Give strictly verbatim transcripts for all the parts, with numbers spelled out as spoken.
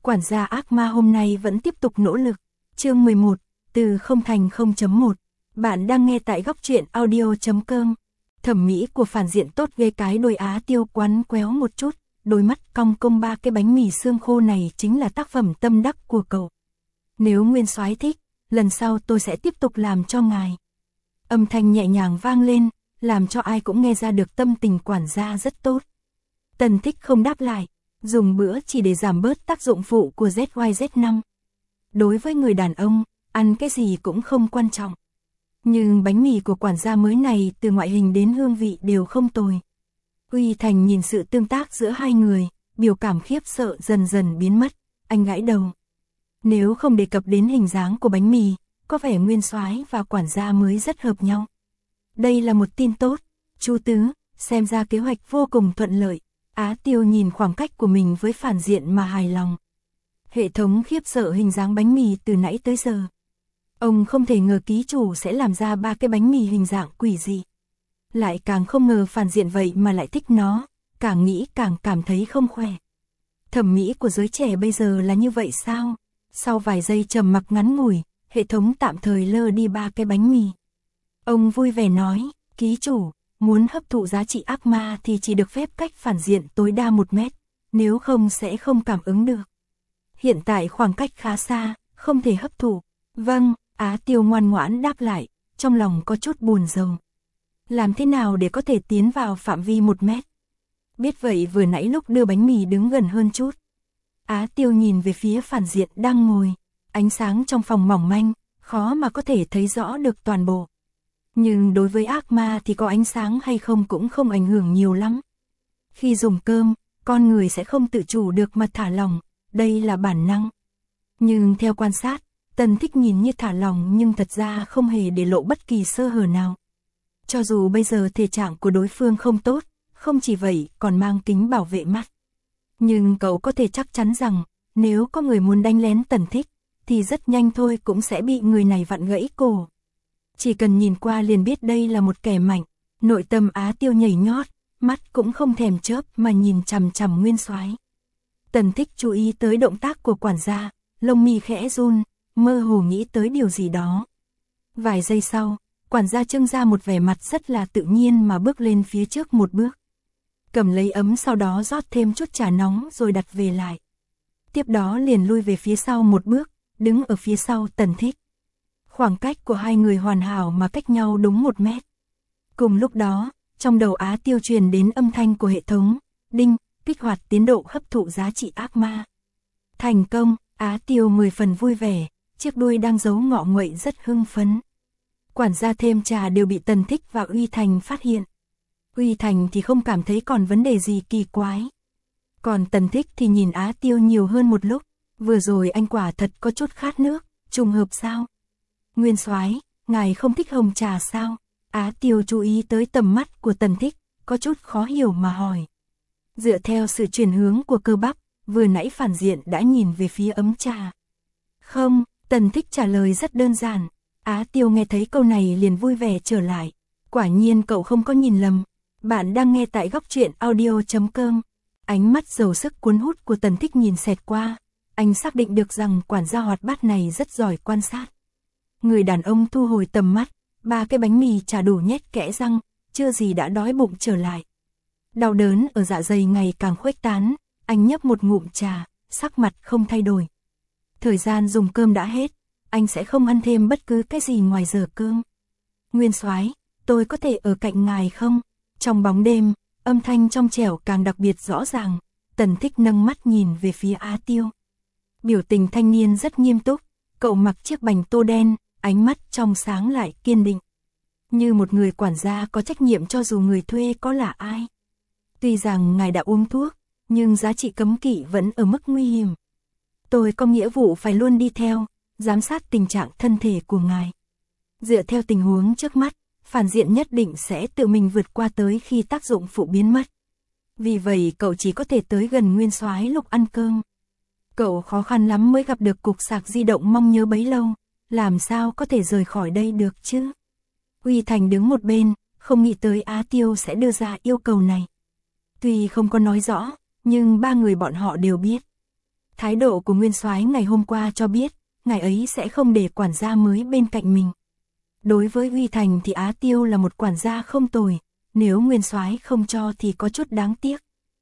quản gia ác ma hôm nay vẫn tiếp tục nỗ lực. Chương mười một, từ không thành không chấm một. Bạn đang nghe tại góc truyện audio chấm com. Thẩm mỹ của phản diện tốt ghê, cái đôi Á Tiêu quắn quéo một chút, đôi mắt cong cong, ba cái bánh mì xương khô này chính là tác phẩm tâm đắc của cậu. Nếu nguyên soái thích, lần sau tôi sẽ tiếp tục làm cho ngài. Âm thanh nhẹ nhàng vang lên, làm cho ai cũng nghe ra được tâm tình quản gia rất tốt. Tần Thích không đáp lại, dùng bữa chỉ để giảm bớt tác dụng phụ của Z Y Z năm. Đối với người đàn ông, ăn cái gì cũng không quan trọng. Nhưng bánh mì của quản gia mới này từ ngoại hình đến hương vị đều không tồi. Uy Thành nhìn sự tương tác giữa hai người, biểu cảm khiếp sợ dần dần biến mất, anh gãi đầu. Nếu không đề cập đến hình dáng của bánh mì, có vẻ nguyên soái và quản gia mới rất hợp nhau. Đây là một tin tốt, Chu Tứ, xem ra kế hoạch vô cùng thuận lợi. Á Tiêu nhìn khoảng cách của mình với phản diện mà hài lòng. Hệ thống khiếp sợ hình dáng bánh mì từ nãy tới giờ. Ông không thể ngờ ký chủ sẽ làm ra ba cái bánh mì hình dạng quỷ dị. Lại càng không ngờ phản diện vậy mà lại thích nó, càng nghĩ càng cảm thấy không khỏe. Thẩm mỹ của giới trẻ bây giờ là như vậy sao? Sau vài giây trầm mặc ngắn ngủi, hệ thống tạm thời lơ đi ba cái bánh mì. Ông vui vẻ nói, ký chủ, muốn hấp thụ giá trị ác ma thì chỉ được phép cách phản diện tối đa một mét, nếu không sẽ không cảm ứng được. Hiện tại khoảng cách khá xa, không thể hấp thụ. Vâng, Á Tiêu ngoan ngoãn đáp lại, trong lòng có chút buồn rầu. Làm thế nào để có thể tiến vào phạm vi một mét? Biết vậy vừa nãy lúc đưa bánh mì đứng gần hơn chút. Á Tiêu nhìn về phía phản diện đang ngồi, ánh sáng trong phòng mỏng manh, khó mà có thể thấy rõ được toàn bộ. Nhưng đối với ác ma thì có ánh sáng hay không cũng không ảnh hưởng nhiều lắm. Khi dùng cơm, con người sẽ không tự chủ được mà thả lỏng, đây là bản năng. Nhưng theo quan sát, Tần Thích nhìn như thả lỏng nhưng thật ra không hề để lộ bất kỳ sơ hở nào. Cho dù bây giờ thể trạng của đối phương không tốt, không chỉ vậy còn mang kính bảo vệ mắt. Nhưng cậu có thể chắc chắn rằng, nếu có người muốn đánh lén Tần Thích, thì rất nhanh thôi cũng sẽ bị người này vặn gãy cổ. Chỉ cần nhìn qua liền biết đây là một kẻ mạnh, nội tâm Á Tiêu nhảy nhót, mắt cũng không thèm chớp mà nhìn chằm chằm nguyên soái. Tần Thích chú ý tới động tác của quản gia, lông mi khẽ run, mơ hồ nghĩ tới điều gì đó. Vài giây sau, quản gia trưng ra một vẻ mặt rất là tự nhiên mà bước lên phía trước một bước. Cầm lấy ấm sau đó rót thêm chút trà nóng rồi đặt về lại. Tiếp đó liền lui về phía sau một bước, đứng ở phía sau Tần Thích. Khoảng cách của hai người hoàn hảo mà cách nhau đúng một mét. Cùng lúc đó, trong đầu Á Tiêu truyền đến âm thanh của hệ thống, đinh, kích hoạt tiến độ hấp thụ giá trị ác ma. Thành công, Á Tiêu mười phần vui vẻ, chiếc đuôi đang giấu ngọ nguậy rất hưng phấn. Quản gia thêm trà đều bị Tần Thích và Uy Thành phát hiện. Uy Thành thì không cảm thấy còn vấn đề gì kỳ quái. Còn Tần Thích thì nhìn Á Tiêu nhiều hơn một lúc, vừa rồi anh quả thật có chút khát nước, trùng hợp sao? Nguyên soái, ngài không thích hồng trà sao? Á Tiêu chú ý tới tầm mắt của Tần Thích, có chút khó hiểu mà hỏi. Dựa theo sự chuyển hướng của cơ bắp, vừa nãy phản diện đã nhìn về phía ấm trà. Không, Tần Thích trả lời rất đơn giản. Á Tiêu nghe thấy câu này liền vui vẻ trở lại. Quả nhiên cậu không có nhìn lầm. Bạn đang nghe tại góc truyện audio chấm com. Ánh mắt giàu sức cuốn hút của Tần Thích nhìn xẹt qua. Anh xác định được rằng quản gia hoạt bát này rất giỏi quan sát. Người đàn ông thu hồi tầm mắt, ba cái bánh mì chả đủ nhét kẽ răng, chưa gì đã đói bụng trở lại. Đau đớn ở dạ dày ngày càng khuếch tán, anh nhấp một ngụm trà, sắc mặt không thay đổi. Thời gian dùng cơm đã hết, anh sẽ không ăn thêm bất cứ cái gì ngoài giờ cơm. Nguyên soái, tôi có thể ở cạnh ngài không? Trong bóng đêm, âm thanh trong trẻo càng đặc biệt rõ ràng, Tần Thích nâng mắt nhìn về phía Á Tiêu. Biểu tình thanh niên rất nghiêm túc, cậu mặc chiếc bành tô đen, ánh mắt trong sáng lại kiên định. Như một người quản gia có trách nhiệm cho dù người thuê có là ai. Tuy rằng ngài đã uống thuốc, nhưng giá trị cấm kỵ vẫn ở mức nguy hiểm. Tôi có nghĩa vụ phải luôn đi theo, giám sát tình trạng thân thể của ngài. Dựa theo tình huống trước mắt, phản diện nhất định sẽ tự mình vượt qua tới khi tác dụng phụ biến mất. Vì vậy cậu chỉ có thể tới gần nguyên soái lúc ăn cơm. Cậu khó khăn lắm mới gặp được cục sạc di động mong nhớ bấy lâu, làm sao có thể rời khỏi đây được chứ? Uy Thành đứng một bên, không nghĩ tới Á Tiêu sẽ đưa ra yêu cầu này. Tuy không có nói rõ, nhưng ba người bọn họ đều biết. Thái độ của Nguyên Soái ngày hôm qua cho biết, ngài ấy sẽ không để quản gia mới bên cạnh mình. Đối với Uy Thành thì Á Tiêu là một quản gia không tồi, nếu Nguyên Soái không cho thì có chút đáng tiếc.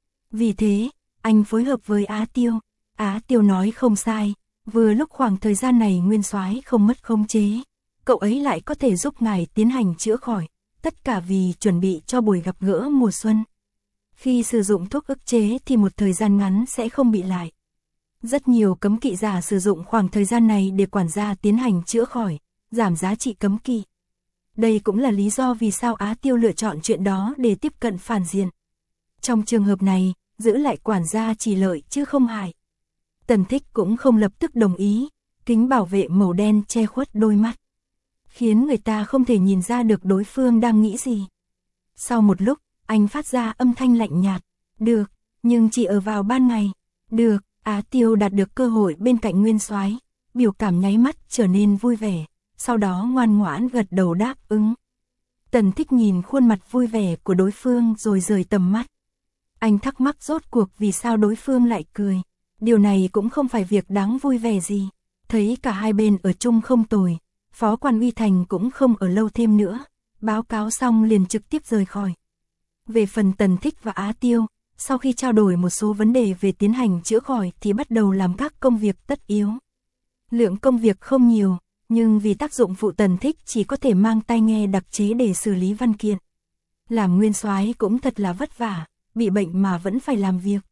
Vì thế, anh phối hợp với Á Tiêu. Á Tiêu nói không sai, vừa lúc khoảng thời gian này Nguyên Soái không mất khống chế, cậu ấy lại có thể giúp ngài tiến hành chữa khỏi, tất cả vì chuẩn bị cho buổi gặp gỡ mùa xuân. Khi sử dụng thuốc ức chế thì một thời gian ngắn sẽ không bị lại. Rất nhiều cấm kỵ giả sử dụng khoảng thời gian này để quản gia tiến hành chữa khỏi, giảm giá trị cấm kỵ. Đây cũng là lý do vì sao Á Tiêu lựa chọn chuyện đó để tiếp cận phản diện. Trong trường hợp này, giữ lại quản gia chỉ lợi chứ không hại. Tần Thích cũng không lập tức đồng ý, kính bảo vệ màu đen che khuất đôi mắt, khiến người ta không thể nhìn ra được đối phương đang nghĩ gì. Sau một lúc, anh phát ra âm thanh lạnh nhạt, được, nhưng chỉ ở vào ban ngày. Được, Á Tiêu đạt được cơ hội bên cạnh Nguyên Soái, biểu cảm nháy mắt trở nên vui vẻ, sau đó ngoan ngoãn gật đầu đáp ứng. Tần Thích nhìn khuôn mặt vui vẻ của đối phương rồi rời tầm mắt. Anh thắc mắc rốt cuộc vì sao đối phương lại cười. Điều này cũng không phải việc đáng vui vẻ gì. Thấy cả hai bên ở chung không tồi, Phó quan Uy Thành cũng không ở lâu thêm nữa, báo cáo xong liền trực tiếp rời khỏi. Về phần Tần Thích và Á Tiêu, sau khi trao đổi một số vấn đề về tiến hành chữa khỏi thì bắt đầu làm các công việc tất yếu. Lượng công việc không nhiều, nhưng vì tác dụng phụ Tần Thích chỉ có thể mang tai nghe đặc chế để xử lý văn kiện. Làm Nguyên Soái cũng thật là vất vả, bị bệnh mà vẫn phải làm việc.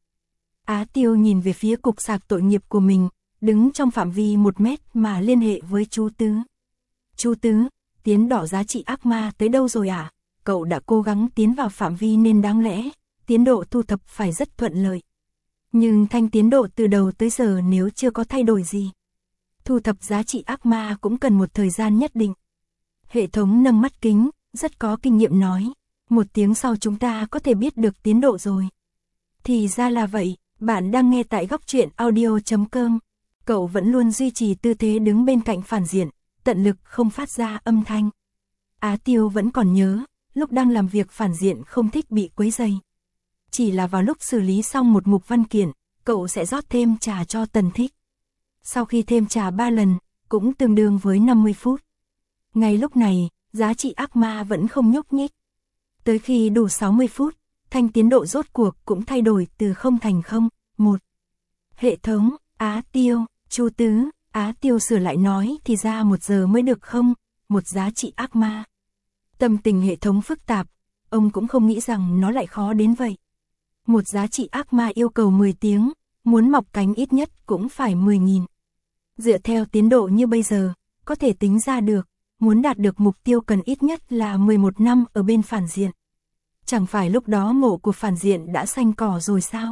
Á Tiêu nhìn về phía cục sạc tội nghiệp của mình, đứng trong phạm vi một mét mà liên hệ với chú Tứ. Chú Tứ, tiến đỏ giá trị ác ma tới đâu rồi à? Cậu đã cố gắng tiến vào phạm vi nên đáng lẽ, tiến độ thu thập phải rất thuận lợi. Nhưng thanh tiến độ từ đầu tới giờ nếu chưa có thay đổi gì, thu thập giá trị ác ma cũng cần một thời gian nhất định. Hệ thống nâng mắt kính, rất có kinh nghiệm nói, một tiếng sau chúng ta có thể biết được tiến độ rồi. Thì ra là vậy, bạn đang nghe tại góc truyện audio chấm com. Cậu vẫn luôn duy trì tư thế đứng bên cạnh phản diện, tận lực không phát ra âm thanh. Á Tiêu vẫn còn nhớ, lúc đang làm việc phản diện không thích bị quấy rầy. Chỉ là vào lúc xử lý xong một mục văn kiện, cậu sẽ rót thêm trà cho Tần Thích. Sau khi thêm trà ba lần, cũng tương đương với năm mươi phút. Ngay lúc này, giá trị ác ma vẫn không nhúc nhích. Tới khi đủ sáu mươi phút, thanh tiến độ rốt cuộc cũng thay đổi từ không thành không, một. Hệ thống, Á Tiêu, chú Tứ, Á Tiêu sửa lại nói thì ra một giờ mới được không, một giá trị ác ma. Tâm tình hệ thống phức tạp, ông cũng không nghĩ rằng nó lại khó đến vậy. Một giá trị ác ma yêu cầu mười tiếng, muốn mọc cánh ít nhất cũng phải mười nghìn. Dựa theo tiến độ như bây giờ, có thể tính ra được, muốn đạt được mục tiêu cần ít nhất là mười một năm ở bên phản diện. Chẳng phải lúc đó mộ của phản diện đã xanh cỏ rồi sao?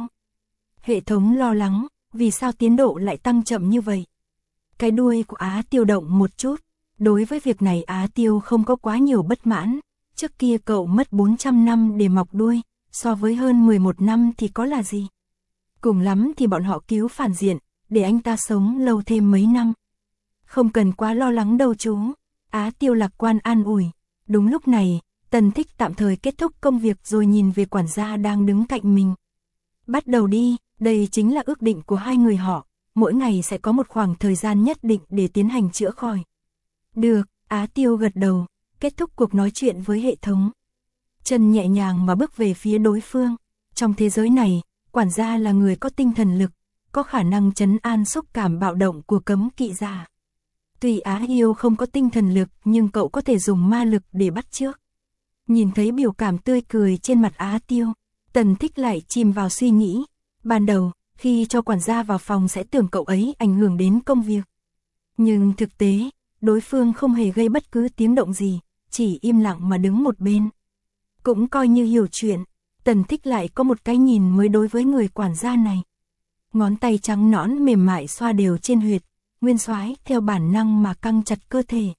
Hệ thống lo lắng, vì sao tiến độ lại tăng chậm như vậy? Cái đuôi của Á Tiêu động một chút. Đối với việc này Á Tiêu không có quá nhiều bất mãn. Trước kia cậu mất bốn trăm năm để mọc đuôi, so với hơn mười một năm thì có là gì? Cùng lắm thì bọn họ cứu phản diện, để anh ta sống lâu thêm mấy năm. Không cần quá lo lắng đâu chú. Á Tiêu lạc quan an ủi. Đúng lúc này, Tần Thích tạm thời kết thúc công việc rồi nhìn về quản gia đang đứng cạnh mình. Bắt đầu đi, đây chính là ước định của hai người họ, mỗi ngày sẽ có một khoảng thời gian nhất định để tiến hành chữa khỏi. Được, Á Tiêu gật đầu, kết thúc cuộc nói chuyện với hệ thống. Chân nhẹ nhàng mà bước về phía đối phương. Trong thế giới này, quản gia là người có tinh thần lực, có khả năng trấn an xúc cảm bạo động của cấm kỵ giả. Tuy Á Yêu không có tinh thần lực nhưng cậu có thể dùng ma lực để bắt chước. Nhìn thấy biểu cảm tươi cười trên mặt Á Tiêu, Tần Thích lại chìm vào suy nghĩ. Ban đầu, khi cho quản gia vào phòng sẽ tưởng cậu ấy ảnh hưởng đến công việc. Nhưng thực tế, đối phương không hề gây bất cứ tiếng động gì, chỉ im lặng mà đứng một bên. Cũng coi như hiểu chuyện, Tần Thích lại có một cái nhìn mới đối với người quản gia này. Ngón tay trắng nõn mềm mại xoa đều trên huyệt, Nguyên Soái theo bản năng mà căng chặt cơ thể.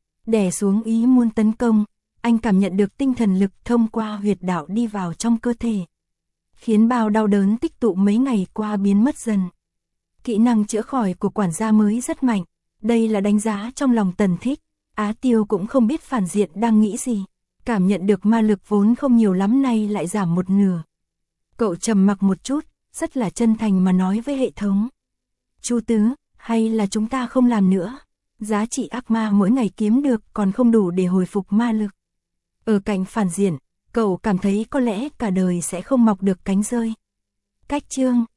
Đè xuống ý muốn tấn công, anh cảm nhận được tinh thần lực thông qua huyệt đạo đi vào trong cơ thể, khiến bao đau đớn tích tụ mấy ngày qua biến mất dần. Kỹ năng chữa khỏi của quản gia mới rất mạnh, đây là đánh giá trong lòng Tần Thích. Á Tiêu cũng không biết phản diện đang nghĩ gì, cảm nhận được ma lực vốn không nhiều lắm nay lại giảm một nửa. Cậu trầm mặc một chút, rất là chân thành mà nói với hệ thống. Chu Tứ, hay là chúng ta không làm nữa? Giá trị ác ma mỗi ngày kiếm được còn không đủ để hồi phục ma lực. Ở cạnh phản diện, cậu cảm thấy có lẽ cả đời sẽ không mọc được cánh rơi. Cách chương